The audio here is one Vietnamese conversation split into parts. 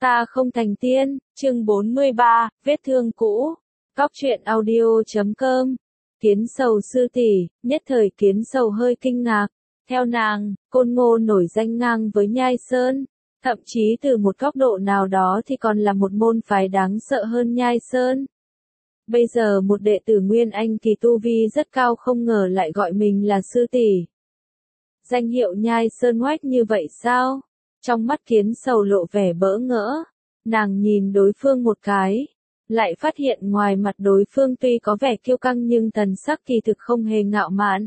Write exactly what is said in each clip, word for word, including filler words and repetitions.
Ta không thành tiên, chương bốn mươi ba, vết thương cũ. Cóc truyện audio chấm com. Kiến Sầu sư tỷ, nhất thời Kiến Sầu hơi kinh ngạc. Theo nàng, Côn Ngô nổi danh ngang với Nhai Sơn, thậm chí từ một góc độ nào đó thì còn là một môn phái đáng sợ hơn Nhai Sơn. Bây giờ một đệ tử Nguyên Anh kỳ tu vi rất cao không ngờ lại gọi mình là sư tỷ. Danh hiệu Nhai Sơn oách như vậy sao? Trong mắt Kiến Sầu lộ vẻ bỡ ngỡ, nàng nhìn đối phương một cái, lại phát hiện ngoài mặt đối phương tuy có vẻ kiêu căng nhưng thần sắc kỳ thực không hề ngạo mạn.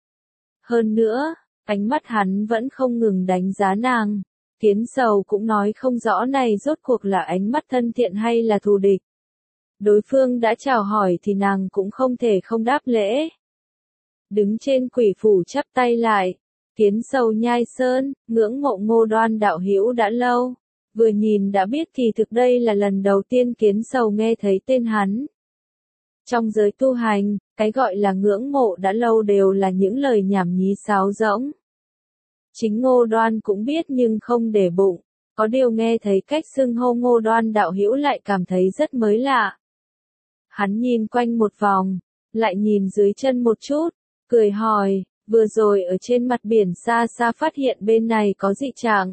Hơn nữa, ánh mắt hắn vẫn không ngừng đánh giá nàng. Kiến Sầu cũng nói không rõ này rốt cuộc là ánh mắt thân thiện hay là thù địch. Đối phương đã chào hỏi thì nàng cũng không thể không đáp lễ. Đứng trên quỷ phủ chắp tay lại. Kiến Sầu Nhai Sơn, ngưỡng mộ Ngô Đoan đạo hữu đã lâu. Vừa nhìn đã biết kỳ thực đây là lần đầu tiên Kiến Sầu nghe thấy tên hắn. Trong giới tu hành, cái gọi là ngưỡng mộ đã lâu đều là những lời nhảm nhí sáo rỗng. Chính Ngô Đoan cũng biết nhưng không để bụng, có điều nghe thấy cách xưng hô Ngô Đoan đạo hữu lại cảm thấy rất mới lạ. Hắn nhìn quanh một vòng, lại nhìn dưới chân một chút, cười hỏi. Vừa rồi ở trên mặt biển xa xa phát hiện bên này có dị trạng.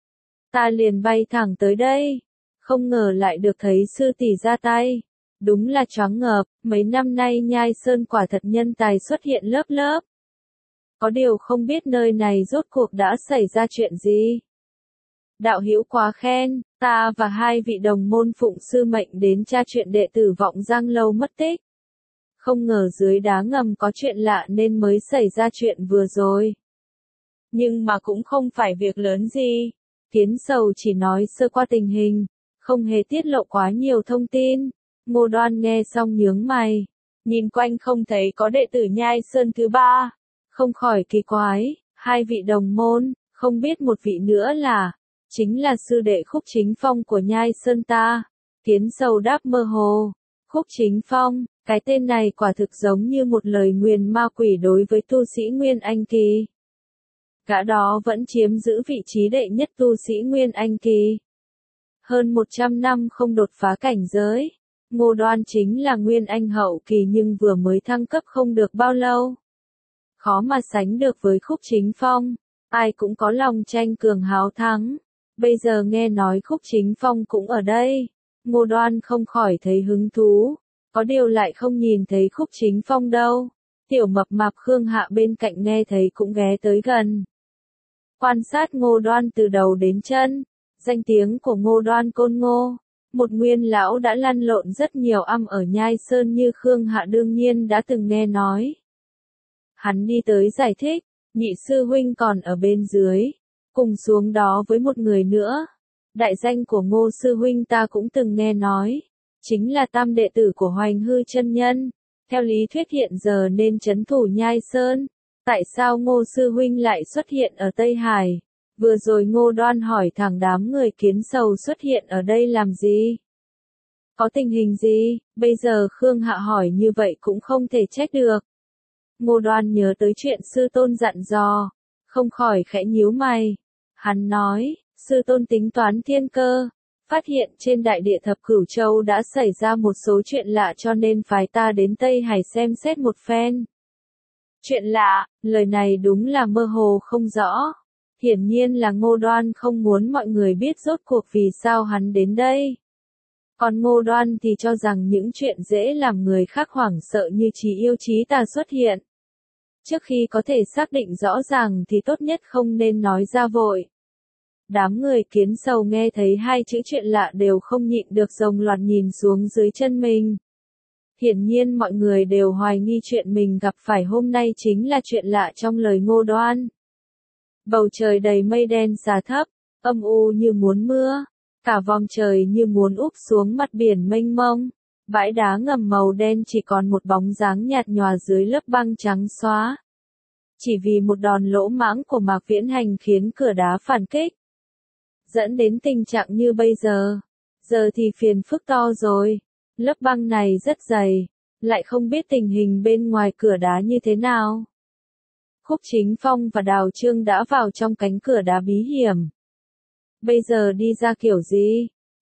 Ta liền bay thẳng tới đây, không ngờ lại được thấy sư tỷ ra tay. Đúng là choáng ngợp, mấy năm nay Nhai Sơn quả thật nhân tài xuất hiện lớp lớp. Có điều không biết nơi này rốt cuộc đã xảy ra chuyện gì. Đạo hữu quá khen, ta và hai vị đồng môn phụng sư mệnh đến tra chuyện đệ tử Vọng Giang Lâu mất tích. Không ngờ dưới đá ngầm có chuyện lạ nên mới xảy ra chuyện vừa rồi. Nhưng mà cũng không phải việc lớn gì. Kiến Sầu chỉ nói sơ qua tình hình, không hề tiết lộ quá nhiều thông tin. Ngô Đoan nghe xong nhướng mày, nhìn quanh không thấy có đệ tử Nhai Sơn thứ ba, không khỏi kỳ quái. Hai vị đồng môn, không biết một vị nữa là, chính là sư đệ Khúc Chính Phong của Nhai Sơn ta. Kiến Sầu đáp mơ hồ. Khúc Chính Phong, cái tên này quả thực giống như một lời nguyền ma quỷ đối với tu sĩ Nguyên Anh kỳ. Gã đó vẫn chiếm giữ vị trí đệ nhất tu sĩ Nguyên Anh kỳ. Hơn một trăm năm không đột phá cảnh giới. Ngô Đoan chính là Nguyên Anh hậu kỳ nhưng vừa mới thăng cấp không được bao lâu. Khó mà sánh được với Khúc Chính Phong. Ai cũng có lòng tranh cường háo thắng. Bây giờ nghe nói Khúc Chính Phong cũng ở đây. Ngô Đoan không khỏi thấy hứng thú. Có điều lại không nhìn thấy Khúc Chính Phong đâu. Tiểu mập mạp Khương Hạ bên cạnh nghe thấy cũng ghé tới gần. Quan sát Ngô Đoan từ đầu đến chân. Danh tiếng của Ngô Đoan Côn Ngô. Một nguyên lão đã lăn lộn rất nhiều âm ở Nhai Sơn như Khương Hạ đương nhiên đã từng nghe nói. Hắn đi tới giải thích. Nhị sư huynh còn ở bên dưới. Cùng xuống đó với một người nữa. Đại danh của Ngô sư huynh ta cũng từng nghe nói. Chính là tam đệ tử của Hoành Hư chân nhân. Theo lý thuyết hiện giờ nên trấn thủ Nhai Sơn. Tại sao Ngô sư huynh lại xuất hiện ở Tây Hải? Vừa rồi Ngô Đoan hỏi thẳng đám người Kiến Sầu xuất hiện ở đây làm gì? Có tình hình gì? Bây giờ Khương Hạ hỏi như vậy cũng không thể trách được. Ngô Đoan nhớ tới chuyện sư tôn dặn dò, không khỏi khẽ nhíu mày. Hắn nói, sư tôn tính toán thiên cơ. Phát hiện trên đại địa thập cửu châu đã xảy ra một số chuyện lạ cho nên phái ta đến Tây Hải xem xét một phen. Chuyện lạ, lời này đúng là mơ hồ không rõ. Hiển nhiên là Ngô Đoan không muốn mọi người biết rốt cuộc vì sao hắn đến đây. Còn Ngô Đoan thì cho rằng những chuyện dễ làm người khác hoảng sợ như trí yêu trí tà xuất hiện. Trước khi có thể xác định rõ ràng thì tốt nhất không nên nói ra vội. Đám người Kiến Sầu nghe thấy hai chữ chuyện lạ đều không nhịn được đồng loạt nhìn xuống dưới chân mình. Hiển nhiên mọi người đều hoài nghi chuyện mình gặp phải hôm nay chính là chuyện lạ trong lời Ngô Đoan. Bầu trời đầy mây đen xà thấp, âm u như muốn mưa, cả vòng trời như muốn úp xuống mặt biển mênh mông. Bãi đá ngầm màu đen chỉ còn một bóng dáng nhạt nhòa dưới lớp băng trắng xóa. Chỉ vì một đòn lỗ mãng của Mạc Viễn Hành khiến cửa đá phản kích. Dẫn đến tình trạng như bây giờ. Giờ thì phiền phức to rồi. Lớp băng này rất dày, lại không biết tình hình bên ngoài cửa đá như thế nào. Khúc Chính Phong và Đào Trương đã vào trong cánh cửa đá bí hiểm. Bây giờ đi ra kiểu gì?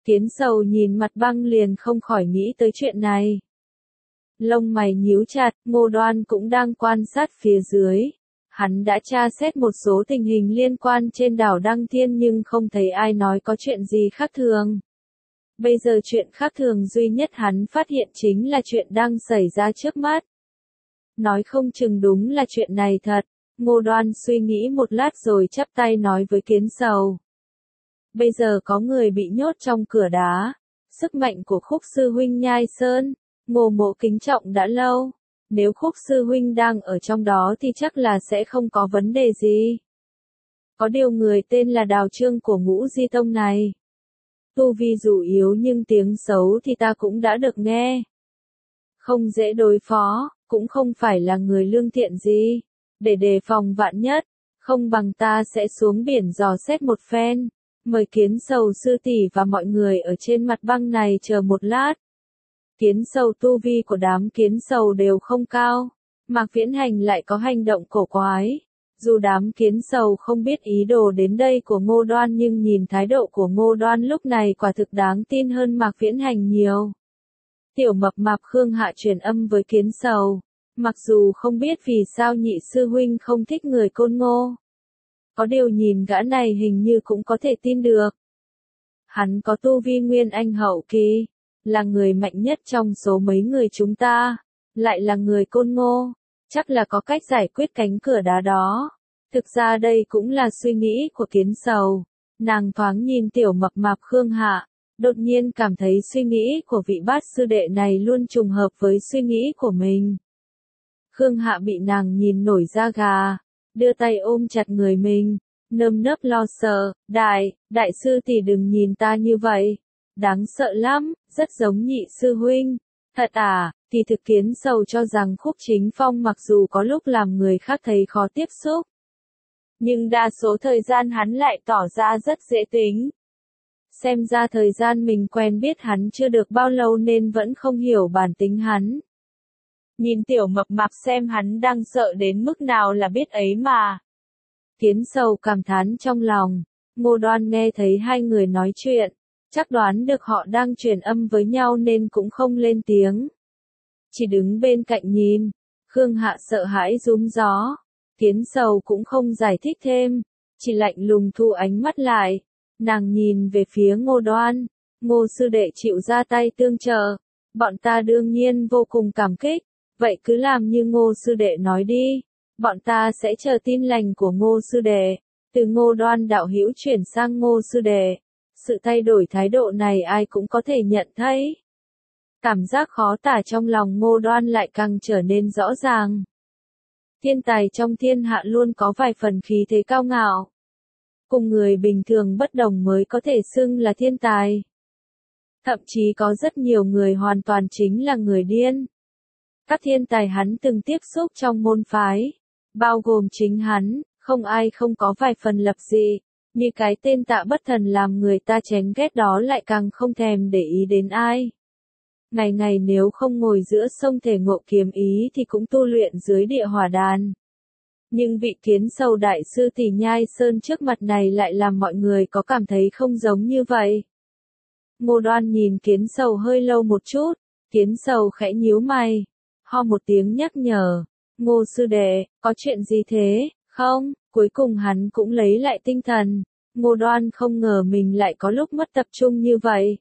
Kiến Sầu nhìn mặt băng liền không khỏi nghĩ tới chuyện này. Lông mày nhíu chặt, Ngô Đoan cũng đang quan sát phía dưới. Hắn đã tra xét một số tình hình liên quan trên đảo Đăng Thiên nhưng không thấy ai nói có chuyện gì khác thường. Bây giờ chuyện khác thường duy nhất hắn phát hiện chính là chuyện đang xảy ra trước mắt. Nói không chừng đúng là chuyện này thật. Ngô Đoan suy nghĩ một lát rồi chắp tay nói với Kiến Sầu. Bây giờ có người bị nhốt trong cửa đá. Sức mạnh của Khúc sư huynh Nhai Sơn, Ngô Mộ kính trọng đã lâu. Nếu Khúc sư huynh đang ở trong đó thì chắc là sẽ không có vấn đề gì. Có điều người tên là Đào Trương của Ngũ Di Tông này. Tu vi dù yếu nhưng tiếng xấu thì ta cũng đã được nghe. Không dễ đối phó, cũng không phải là người lương thiện gì. Để đề phòng vạn nhất, không bằng ta sẽ xuống biển dò xét một phen. Mời Kiến Sầu sư tỷ và mọi người ở trên mặt băng này chờ một lát. Kiến Sầu tu vi của đám Kiến Sầu đều không cao. Mạc Viễn Hành lại có hành động cổ quái. Dù đám Kiến Sầu không biết ý đồ đến đây của Ngô Đoan nhưng nhìn thái độ của Ngô Đoan lúc này quả thực đáng tin hơn Mạc Viễn Hành nhiều. Tiểu mập mạp Khương Hạ truyền âm với Kiến Sầu. Mặc dù không biết vì sao nhị sư huynh không thích người Côn Ngô. Có điều nhìn gã này hình như cũng có thể tin được. Hắn có tu vi nguyên anh hậu kỳ, là người mạnh nhất trong số mấy người chúng ta, lại là người Côn Ngô, chắc là có cách giải quyết cánh cửa đá đó. Thực ra đây cũng là suy nghĩ của Kiến Sầu. Nàng thoáng nhìn tiểu mập mạp Khương Hạ, đột nhiên cảm thấy suy nghĩ của vị bát sư đệ này luôn trùng hợp với suy nghĩ của mình. Khương Hạ bị nàng nhìn nổi da gà, đưa tay ôm chặt người mình, nơm nớp lo sợ, đại, đại sư tỷ đừng nhìn ta như vậy, đáng sợ lắm, rất giống nhị sư huynh. Thật à, thì thực Kiến Sầu cho rằng Khúc Chính Phong mặc dù có lúc làm người khác thấy khó tiếp xúc, nhưng đa số thời gian hắn lại tỏ ra rất dễ tính. Xem ra thời gian mình quen biết hắn chưa được bao lâu nên vẫn không hiểu bản tính hắn. Nhìn tiểu mập mạp xem hắn đang sợ đến mức nào là biết ấy mà. Kiến Sầu cảm thán trong lòng. Ngô Đoan nghe thấy hai người nói chuyện, chắc đoán được họ đang truyền âm với nhau nên cũng không lên tiếng. Chỉ đứng bên cạnh nhìn. Khương Hạ sợ hãi rúm gió. Kiến Sầu cũng không giải thích thêm, chỉ lạnh lùng thu ánh mắt lại. Nàng nhìn về phía Ngô Đoan. Ngô sư đệ chịu ra tay tương trợ, bọn ta đương nhiên vô cùng cảm kích. Vậy cứ làm như Ngô sư đệ nói đi, bọn ta sẽ chờ tin lành của Ngô sư đệ. Từ Ngô Đoan đạo hữu chuyển sang Ngô sư đệ, sự thay đổi thái độ này ai cũng có thể nhận thấy. Cảm giác khó tả trong lòng Ngô Đoan lại càng trở nên rõ ràng. Thiên tài trong thiên hạ luôn có vài phần khí thế cao ngạo. Cùng người bình thường bất đồng mới có thể xưng là thiên tài. Thậm chí có rất nhiều người hoàn toàn chính là người điên. Các thiên tài hắn từng tiếp xúc trong môn phái, bao gồm chính hắn, không ai không có vài phần lập dị, như cái tên Tạ Bất Thần làm người ta chén ghét đó lại càng không thèm để ý đến ai. Ngày ngày nếu không ngồi giữa sông thể ngộ kiếm ý thì cũng tu luyện dưới địa hỏa đàn. Nhưng vị Kiến Sầu đại sư tỷ Nhai Sơn trước mặt này lại làm mọi người có cảm thấy không giống như vậy. Ngô Đoan nhìn Kiến Sầu hơi lâu một chút, Kiến Sầu khẽ nhíu mày, ho một tiếng nhắc nhở, Ngô sư đệ, có chuyện gì thế, không? Cuối cùng hắn cũng lấy lại tinh thần. Ngô Đoan không ngờ mình lại có lúc mất tập trung như vậy.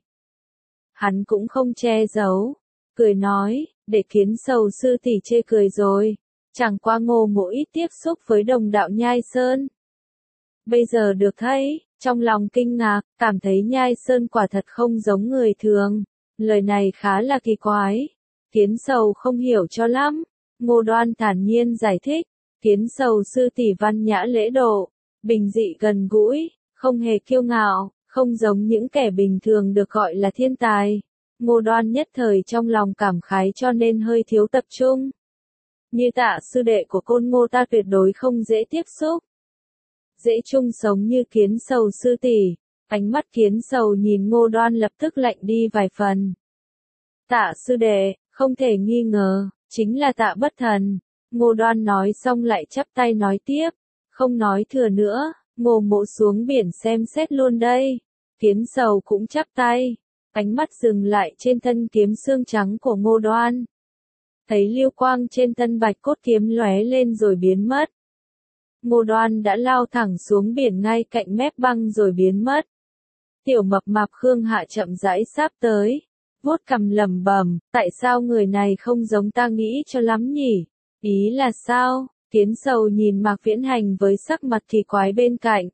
Hắn cũng không che giấu, cười nói, để Kiến Sầu sư tỷ chê cười rồi, chẳng qua Ngô Mộ ít tiếp xúc với đồng đạo Nhai Sơn. Bây giờ được thấy, trong lòng kinh ngạc, cảm thấy Nhai Sơn quả thật không giống người thường. Lời này khá là kỳ quái. Kiến Sầu không hiểu cho lắm. Ngô Đoan thản nhiên giải thích. Kiến Sầu sư tỷ văn nhã lễ độ, bình dị gần gũi, không hề kiêu ngạo, không giống những kẻ bình thường được gọi là thiên tài. Ngô Đoan nhất thời trong lòng cảm khái cho nên hơi thiếu tập trung. Như Tạ sư đệ của Côn Ngô ta tuyệt đối không dễ tiếp xúc. Dễ chung sống như Kiến Sầu sư tỷ. Ánh mắt Kiến Sầu nhìn Ngô Đoan lập tức lạnh đi vài phần. Tạ sư đệ, không thể nghi ngờ, chính là Tạ Bất Thần. Ngô Đoan nói xong lại chắp tay nói tiếp, không nói thừa nữa, Ngô Mộ xuống biển xem xét luôn đây. Kiến Sầu cũng chắp tay, ánh mắt dừng lại trên thân kiếm xương trắng của Ngô Đoan. Thấy lưu quang trên thân bạch cốt kiếm lóe lên rồi biến mất. Ngô Đoan đã lao thẳng xuống biển ngay cạnh mép băng rồi biến mất. Tiểu mập mạp Khương Hạ chậm rãi sáp tới, vuốt cằm lẩm bẩm, tại sao người này không giống ta nghĩ cho lắm nhỉ? Ý là sao? Kiến Sầu nhìn Mạc Viễn Hành với sắc mặt kỳ quái bên cạnh.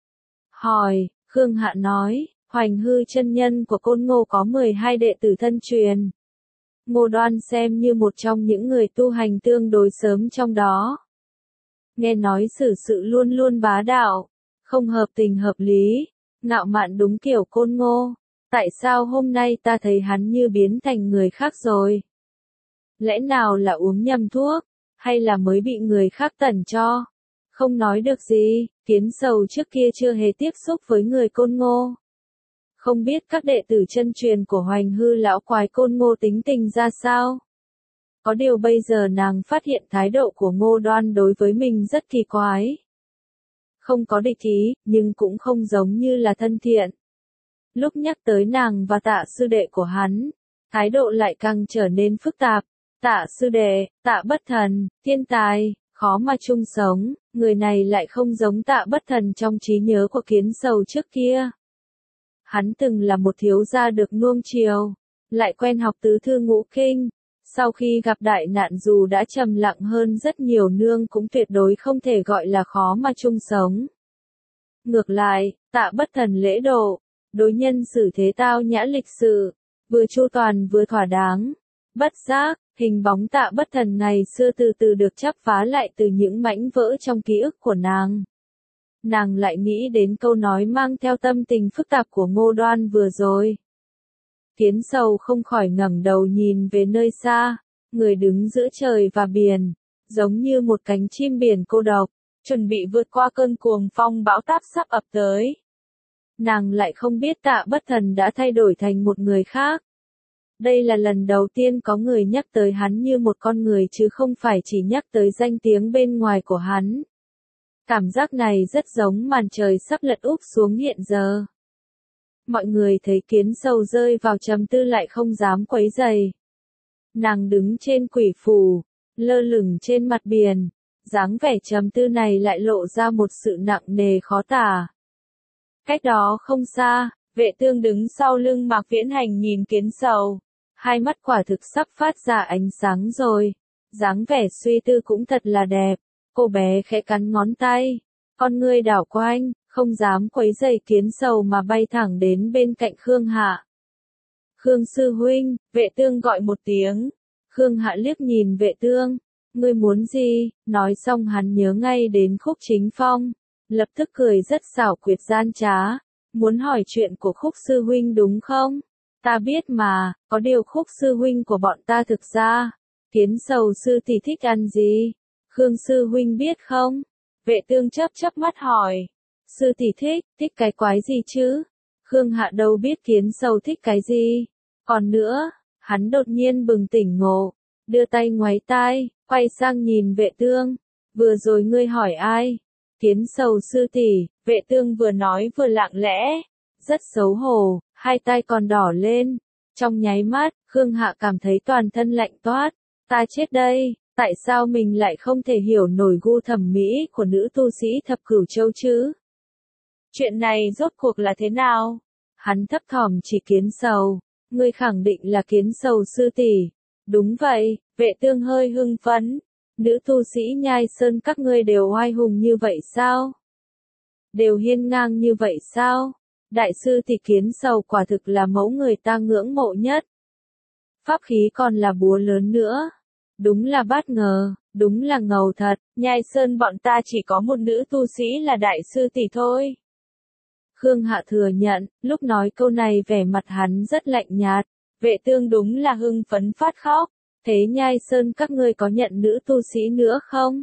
Hỏi, Khương Hạ nói, Hoành Hư chân nhân của Côn Ngô có mười hai đệ tử thân truyền. Ngô Đoan xem như một trong những người tu hành tương đối sớm trong đó. Nghe nói xử sự luôn luôn bá đạo, không hợp tình hợp lý, ngạo mạn đúng kiểu Côn Ngô. Tại sao hôm nay ta thấy hắn như biến thành người khác rồi? Lẽ nào là uống nhầm thuốc, hay là mới bị người khác tẩn cho? Không nói được gì, Kiến Sầu trước kia chưa hề tiếp xúc với người Côn Ngô. Không biết các đệ tử chân truyền của Hoành Hư lão quái Côn Ngô tính tình ra sao? Có điều bây giờ nàng phát hiện thái độ của Ngô Đoan đối với mình rất kỳ quái. Không có địch ý, nhưng cũng không giống như là thân thiện. Lúc nhắc tới nàng và Tạ sư đệ của hắn, thái độ lại càng trở nên phức tạp. Tạ sư đệ, Tạ Bất Thần, thiên tài, khó mà chung sống, người này lại không giống Tạ Bất Thần trong trí nhớ của Kiến Sầu trước kia. Hắn từng là một thiếu gia được nuông chiều, lại quen học tứ thư ngũ kinh. Sau khi gặp đại nạn dù đã trầm lặng hơn rất nhiều nương cũng tuyệt đối không thể gọi là khó mà chung sống. Ngược lại, Tạ Bất Thần lễ độ, đối nhân xử thế tao nhã lịch sự, vừa chu toàn vừa thỏa đáng. Bất giác, hình bóng Tạ Bất Thần ngày xưa từ từ được chắp vá lại từ những mảnh vỡ trong ký ức của nàng. Nàng lại nghĩ đến câu nói mang theo tâm tình phức tạp của Ngô Đoan vừa rồi. Kiến Sầu không khỏi ngẩng đầu nhìn về nơi xa, người đứng giữa trời và biển, giống như một cánh chim biển cô độc, chuẩn bị vượt qua cơn cuồng phong bão táp sắp ập tới. Nàng lại không biết Tạ Bất Thần đã thay đổi thành một người khác. Đây là lần đầu tiên có người nhắc tới hắn như một con người chứ không phải chỉ nhắc tới danh tiếng bên ngoài của hắn. Cảm giác này rất giống màn trời sắp lật úp xuống hiện giờ. Mọi người thấy Kiến Sầu rơi vào trầm tư lại không dám quấy rầy. Nàng đứng trên quỷ phủ, lơ lửng trên mặt biển, dáng vẻ trầm tư này lại lộ ra một sự nặng nề khó tả. Cách đó không xa, Vệ Tương đứng sau lưng Mạc Viễn Hành nhìn Kiến Sầu, hai mắt quả thực sắp phát ra ánh sáng rồi, dáng vẻ suy tư cũng thật là đẹp. Cô bé khẽ cắn ngón tay, con ngươi đảo quanh, không dám quấy rầy Kiến Sầu mà bay thẳng đến bên cạnh Khương Hạ. Khương sư huynh, Vệ Tương gọi một tiếng. Khương Hạ liếc nhìn Vệ Tương, ngươi muốn gì? Nói xong hắn nhớ ngay đến Khúc Chính Phong, lập tức cười rất xảo quyệt gian trá, muốn hỏi chuyện của Khúc sư huynh đúng không? Ta biết mà, có điều Khúc sư huynh của bọn ta thực ra, Kiến Sầu sư thì thích ăn gì? Khương sư huynh biết không? Vệ Tương chớp chớp mắt hỏi. Sư tỷ thích, thích cái quái gì chứ? Khương Hạ đâu biết Kiến Sầu thích cái gì. Còn nữa, hắn đột nhiên bừng tỉnh ngộ, đưa tay ngoáy tai, quay sang nhìn Vệ Tương. Vừa rồi ngươi hỏi ai? Kiến Sầu sư tỷ. Vệ Tương vừa nói vừa lặng lẽ, rất xấu hổ, hai tay còn đỏ lên. Trong nháy mắt, Khương Hạ cảm thấy toàn thân lạnh toát. Ta chết đây. Tại sao mình lại không thể hiểu nổi gu thẩm mỹ của nữ tu sĩ thập cửu châu chứ? Chuyện này rốt cuộc là thế nào? Hắn thấp thỏm chỉ Kiến Sầu. Ngươi khẳng định là Kiến Sầu sư tỷ. Đúng vậy, Vệ Tương hơi hưng phấn. Nữ tu sĩ Nhai Sơn các ngươi đều oai hùng như vậy sao? Đều hiên ngang như vậy sao? Đại sư tỷ Kiến Sầu quả thực là mẫu người ta ngưỡng mộ nhất. Pháp khí còn là búa lớn nữa. Đúng là bất ngờ, đúng là ngầu thật, Nhai Sơn bọn ta chỉ có một nữ tu sĩ là đại sư tỷ thôi. Khương Hạ thừa nhận, lúc nói câu này vẻ mặt hắn rất lạnh nhạt, Vệ Tương đúng là hưng phấn phát khóc, thế Nhai Sơn các ngươi có nhận nữ tu sĩ nữa không?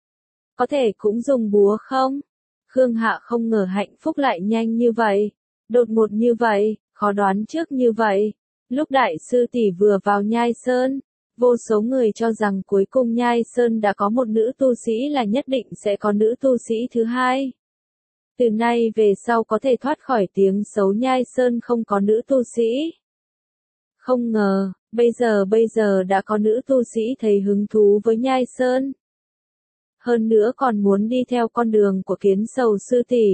Có thể cũng dùng búa không? Khương Hạ không ngờ hạnh phúc lại nhanh như vậy, đột ngột như vậy, khó đoán trước như vậy. Lúc đại sư tỷ vừa vào Nhai Sơn, vô số người cho rằng cuối cùng Nhai Sơn đã có một nữ tu sĩ là nhất định sẽ có nữ tu sĩ thứ hai. Từ nay về sau có thể thoát khỏi tiếng xấu Nhai Sơn không có nữ tu sĩ. Không ngờ, bây giờ bây giờ đã có nữ tu sĩ thấy hứng thú với Nhai Sơn. Hơn nữa còn muốn đi theo con đường của Kiến Sầu sư tỷ.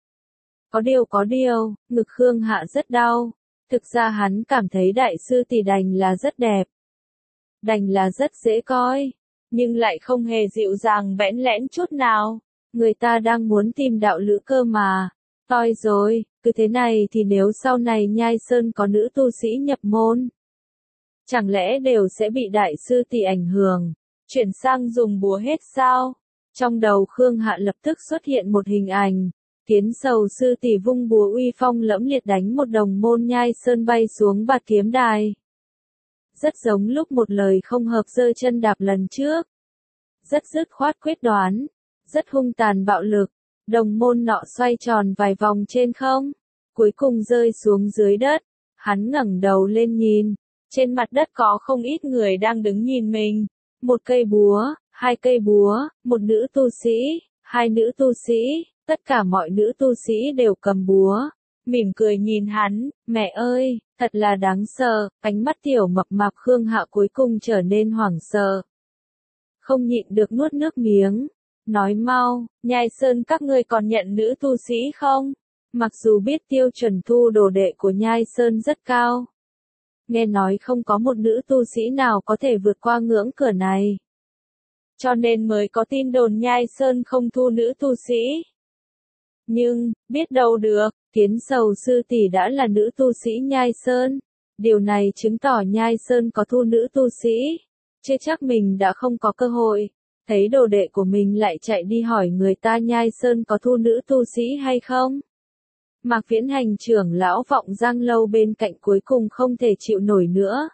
Có điều có điều, ngực Khương Hạ rất đau. Thực ra hắn cảm thấy đại sư tỷ đành là rất đẹp. Đành là rất dễ coi. Nhưng lại không hề dịu dàng bẽn lẽn chút nào. Người ta đang muốn tìm đạo lữ cơ mà. Toi rồi, cứ thế này thì nếu sau này Nhai Sơn có nữ tu sĩ nhập môn. Chẳng lẽ đều sẽ bị đại sư tỷ ảnh hưởng. Chuyển sang dùng búa hết sao? Trong đầu Khương Hạ lập tức xuất hiện một hình ảnh. Kiến Sầu sư tỷ vung búa uy phong lẫm liệt đánh một đồng môn Nhai Sơn bay xuống bạt kiếm đài. Rất giống lúc một lời không hợp giơ chân đạp lần trước. Rất dứt khoát quyết đoán. Rất hung tàn bạo lực. Đồng môn nọ xoay tròn vài vòng trên không. Cuối cùng rơi xuống dưới đất. Hắn ngẩng đầu lên nhìn. Trên mặt đất có không ít người đang đứng nhìn mình. Một cây búa, hai cây búa, một nữ tu sĩ, hai nữ tu sĩ. Tất cả mọi nữ tu sĩ đều cầm búa. Mỉm cười nhìn hắn. Mẹ ơi, thật là đáng sợ. Ánh mắt tiểu mập mạp Khương Hạ cuối cùng trở nên hoảng sợ. Không nhịn được nuốt nước miếng. Nói mau, Nhai Sơn các ngươi còn nhận nữ tu sĩ không? Mặc dù biết tiêu chuẩn thu đồ đệ của Nhai Sơn rất cao. Nghe nói không có một nữ tu sĩ nào có thể vượt qua ngưỡng cửa này. Cho nên mới có tin đồn Nhai Sơn không thu nữ tu sĩ. Nhưng, biết đâu được, Kiến Sầu sư tỷ đã là nữ tu sĩ Nhai Sơn. Điều này chứng tỏ Nhai Sơn có thu nữ tu sĩ. Chứ chắc mình đã không có cơ hội. Thấy đồ đệ của mình lại chạy đi hỏi người ta Nhai Sơn có thu nữ tu sĩ hay không. Mạc Viễn Hành trưởng lão Vọng Giang Lâu bên cạnh cuối cùng không thể chịu nổi nữa.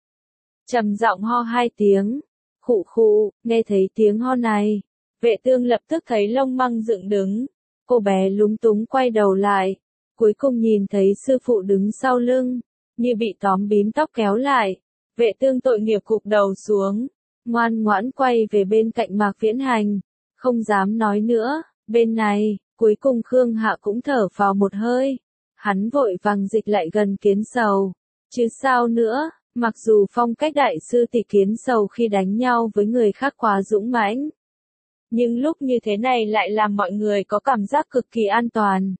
Trầm giọng ho hai tiếng. Khụ khụ, nghe thấy tiếng ho này. Vệ Tương lập tức thấy lông măng dựng đứng. Cô bé lúng túng quay đầu lại. Cuối cùng nhìn thấy sư phụ đứng sau lưng. Như bị tóm bím tóc kéo lại. Vệ Tương tội nghiệp cụp đầu xuống. Ngoan ngoãn quay về bên cạnh Mạc Viễn Hành. Không dám nói nữa. Bên này, cuối cùng Khương Hạ cũng thở phào một hơi. Hắn vội vàng dịch lại gần Kiến Sầu. Chứ sao nữa, mặc dù phong cách đại sư tỷ Kiến Sầu khi đánh nhau với người khác quá dũng mãnh. Nhưng lúc như thế này lại làm mọi người có cảm giác cực kỳ an toàn.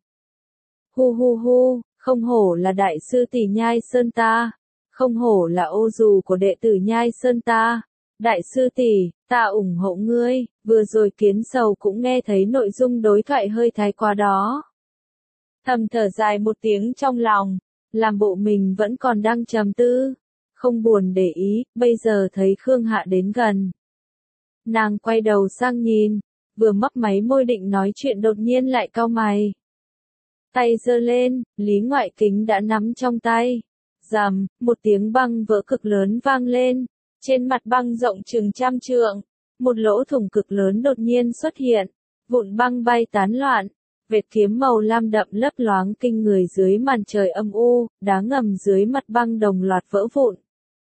Hu hu hu, không hổ là đại sư tỷ Nhai Sơn ta. Không hổ là ô dù của đệ tử Nhai Sơn ta. Đại sư tỷ, ta ủng hộ ngươi. Vừa rồi Kiến Sầu cũng nghe thấy nội dung đối thoại hơi thái quá đó. Thầm thở dài một tiếng trong lòng. Làm bộ mình vẫn còn đang trầm tư. Không buồn để ý, bây giờ thấy Khương Hạ đến gần. Nàng quay đầu sang nhìn. Vừa mấp máy môi định nói chuyện đột nhiên lại cau mày. Tay giơ lên, Lý Ngoại Kính đã nắm trong tay. Rầm, một tiếng băng vỡ cực lớn vang lên. Trên mặt băng rộng chừng trăm trượng, một lỗ thủng cực lớn đột nhiên xuất hiện, vụn băng bay tán loạn, vệt kiếm màu lam đậm lấp loáng kinh người dưới màn trời âm u, đá ngầm dưới mặt băng đồng loạt vỡ vụn.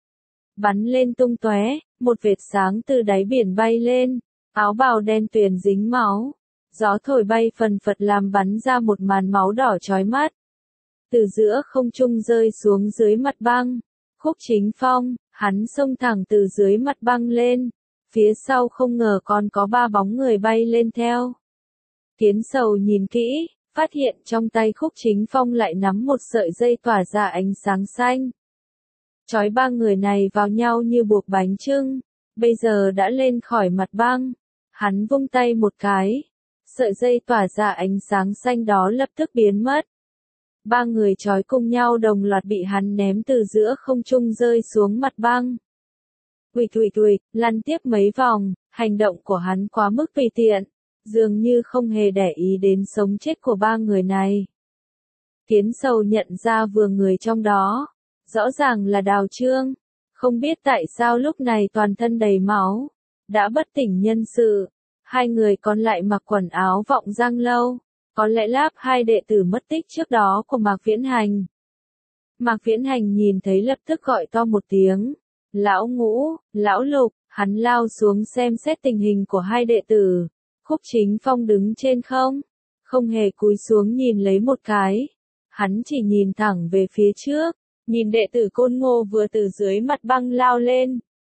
Bắn lên tung tóe, một vệt sáng từ đáy biển bay lên, áo bào đen tuyền dính máu, gió thổi bay phần phật làm bắn ra một màn máu đỏ chói mắt. Từ giữa không trung rơi xuống dưới mặt băng, Khúc Chính Phong. Hắn xông thẳng từ dưới mặt băng lên, phía sau không ngờ còn có ba bóng người bay lên theo. Kiến Sầu nhìn kỹ, phát hiện trong tay Khúc Chính Phong lại nắm một sợi dây tỏa ra ánh sáng xanh. Chói ba người này vào nhau như buộc bánh chưng, bây giờ đã lên khỏi mặt băng. Hắn vung tay một cái, sợi dây tỏa ra ánh sáng xanh đó lập tức biến mất. Ba người trói cùng nhau đồng loạt bị hắn ném từ giữa không trung rơi xuống mặt băng. Quỵt quỵt quỵt, lăn tiếp mấy vòng, hành động của hắn quá mức tùy tiện, dường như không hề để ý đến sống chết của ba người này. Kiến Sầu nhận ra vừa người trong đó, rõ ràng là Đào Trương, không biết tại sao lúc này toàn thân đầy máu, đã bất tỉnh nhân sự. Hai người còn lại mặc quần áo Vọng Giang Lâu. Có lẽ láp hai đệ tử mất tích trước đó của Mạc Viễn Hành. Mạc Viễn Hành nhìn thấy lập tức gọi to một tiếng. Lão Ngũ, Lão Lục, hắn lao xuống xem xét tình hình của hai đệ tử. Khúc Chính Phong đứng trên không. không hề cúi xuống nhìn lấy một cái. Hắn chỉ nhìn thẳng về phía trước, nhìn đệ tử Côn Ngô vừa từ dưới mặt băng lao lên.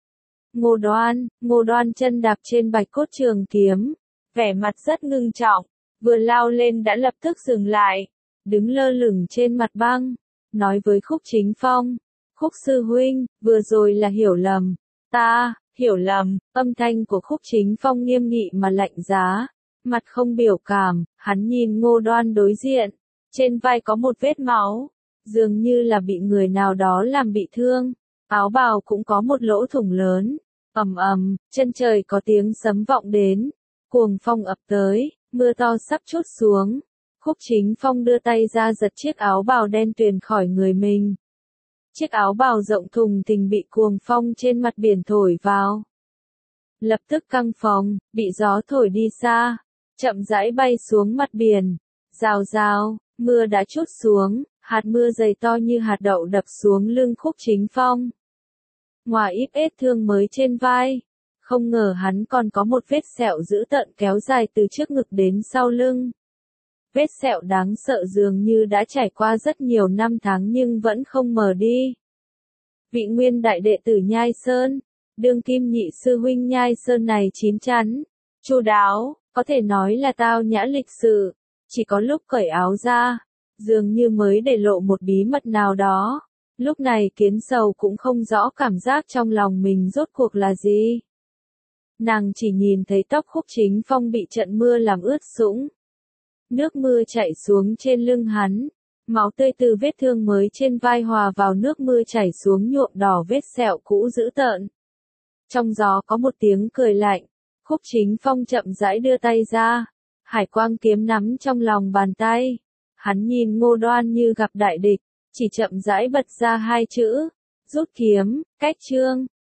Ngô Đoan, Ngô Đoan chân đạp trên bạch cốt trường kiếm, vẻ mặt rất ngưng trọng, vừa lao lên đã lập tức dừng lại, đứng lơ lửng trên mặt băng, nói với Khúc Chính Phong, Khúc sư huynh, vừa rồi là hiểu lầm, ta, hiểu lầm, âm thanh của Khúc Chính Phong nghiêm nghị mà lạnh giá, mặt không biểu cảm, hắn nhìn Ngô Đoan đối diện, trên vai có một vết máu, dường như là bị người nào đó làm bị thương, áo bào cũng có một lỗ thủng lớn, ầm ầm, chân trời có tiếng sấm vọng đến, cuồng phong ập tới, mưa to sắp trút xuống. Khúc Chính Phong đưa tay ra giật chiếc áo bào đen tuyền khỏi người mình. Chiếc áo bào rộng thùng thình bị cuồng phong trên mặt biển thổi vào. Lập tức căng phồng, bị gió thổi đi xa, chậm rãi bay xuống mặt biển. Rào rào, mưa đã trút xuống, hạt mưa dày to như hạt đậu đập xuống lưng Khúc Chính Phong. Ngoài ít vết thương mới trên vai, không ngờ hắn còn có một vết sẹo dữ tợn kéo dài từ trước ngực đến sau lưng. Vết sẹo đáng sợ dường như đã trải qua rất nhiều năm tháng nhưng vẫn không mờ đi. Vị nguyên đại đệ tử Nhai Sơn, đương kim nhị sư huynh Nhai Sơn này chín chắn, chu đáo, có thể nói là tao nhã lịch sự, chỉ có lúc cởi áo ra, dường như mới để lộ một bí mật nào đó. Lúc này Kiến Sầu cũng không rõ cảm giác trong lòng mình rốt cuộc là gì. Nàng chỉ nhìn thấy tóc Khúc Chính Phong bị trận mưa làm ướt sũng. Nước mưa chảy xuống trên lưng hắn, máu tươi từ vết thương mới trên vai hòa vào nước mưa chảy xuống nhuộm đỏ vết sẹo cũ dữ tợn. Trong gió có một tiếng cười lạnh, Khúc Chính Phong chậm rãi đưa tay ra, hải quang kiếm nắm trong lòng bàn tay. Hắn nhìn Ngô Đoan như gặp đại địch, chỉ chậm rãi bật ra hai chữ, rút kiếm, cách chương.